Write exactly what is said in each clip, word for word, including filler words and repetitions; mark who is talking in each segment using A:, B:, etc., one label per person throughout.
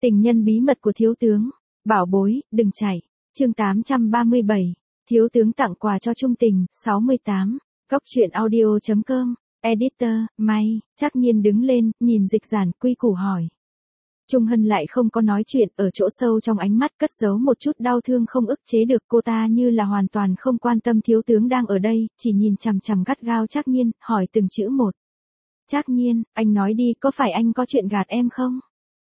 A: Tình nhân bí mật của thiếu tướng. Bảo bối, đừng chạy. Chương tám trăm ba mươi bảy. Thiếu tướng tặng quà cho Trung Tình. sáu mươi tám. Cốc truyện audio chấm com. Editor, May. Trác Nhiên đứng lên, nhìn Dịch Giản, quy củ hỏi. Trung Hân lại không có nói chuyện, ở chỗ sâu trong ánh mắt cất giấu một chút đau thương không ức chế được. Cô ta như là hoàn toàn không quan tâm thiếu tướng đang ở đây, chỉ nhìn chằm chằm gắt gao Trác Nhiên, hỏi từng chữ một. Trác Nhiên, anh nói đi, có phải anh có chuyện gạt em không?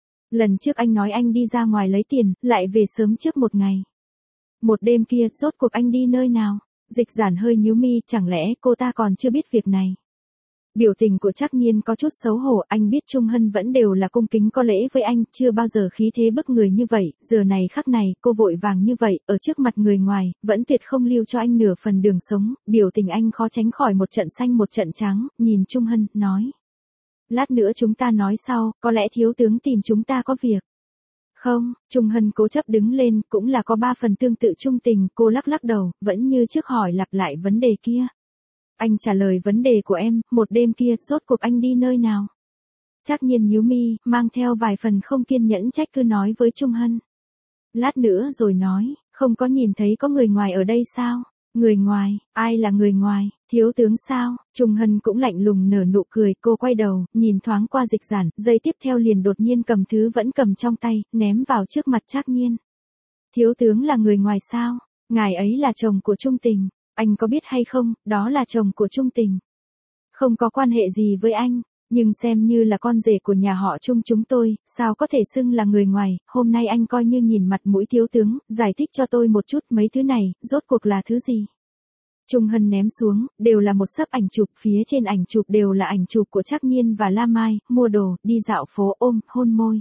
A: Lần trước anh nói anh đi ra ngoài lấy tiền, lại về sớm trước một ngày. Một đêm kia, rốt cuộc anh đi nơi nào? Dịch Giản hơi nhíu mi, chẳng lẽ cô ta còn chưa biết việc này? Biểu tình của Trác Nhiên có chút xấu hổ, anh biết Trung Hân vẫn đều là cung kính có lễ với anh, chưa bao giờ khí thế bức người như vậy, giờ này khắc này, cô vội vàng như vậy, ở trước mặt người ngoài, vẫn tuyệt không lưu cho anh nửa phần đường sống, biểu tình anh khó tránh khỏi một trận xanh một trận trắng, nhìn Trung Hân, nói. Lát nữa chúng ta nói sau, có lẽ thiếu tướng tìm chúng ta có việc. Không, Trung Hân cố chấp đứng lên, cũng là có ba phần tương tự Trung Tình, cô lắc lắc đầu, vẫn như trước hỏi lặp lại vấn đề kia. Anh trả lời vấn đề của em, một đêm kia, rốt cuộc anh đi nơi nào? Trác Nhiên nhíu mi, mang theo vài phần không kiên nhẫn trách cứ nói với Trung Hân. Lát nữa rồi nói, không có nhìn thấy có người ngoài ở đây sao? Người ngoài, ai là người ngoài, thiếu tướng sao? Trung Hân cũng lạnh lùng nở nụ cười, cô quay đầu, nhìn thoáng qua Dịch Giản, giây tiếp theo liền đột nhiên cầm thứ vẫn cầm trong tay, ném vào trước mặt Trác Nhiên. Thiếu tướng là người ngoài sao? Ngài ấy là chồng của Trung Tình. Anh có biết hay không, đó là chồng của Trung Tình. Không có quan hệ gì với anh, nhưng xem như là con rể của nhà họ Trung chúng tôi, sao có thể xưng là người ngoài, hôm nay anh coi như nhìn mặt mũi thiếu tướng, giải thích cho tôi một chút mấy thứ này, rốt cuộc là thứ gì. Trung Hân ném xuống, đều là một sấp ảnh chụp, phía trên ảnh chụp đều là ảnh chụp của Trác Nhiên và La Mai, mua đồ, đi dạo phố, ôm, hôn môi.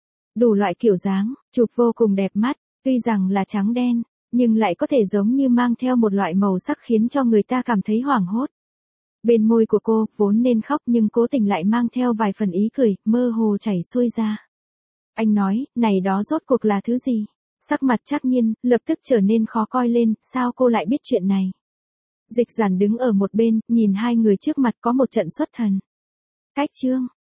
A: Đủ loại kiểu dáng, chụp vô cùng đẹp mắt, tuy rằng là trắng đen. Nhưng lại có thể giống như mang theo một loại màu sắc khiến cho người ta cảm thấy hoảng hốt. Bên môi của cô, vốn nên khóc nhưng cố tình lại mang theo vài phần ý cười, mơ hồ chảy xuôi ra. Anh nói, này đó rốt cuộc là thứ gì? Sắc mặt Trác Nhiên, lập tức trở nên khó coi lên, sao cô lại biết chuyện này? Dịch Giản đứng ở một bên, nhìn hai người trước mặt có một trận xuất thần. Cách chương,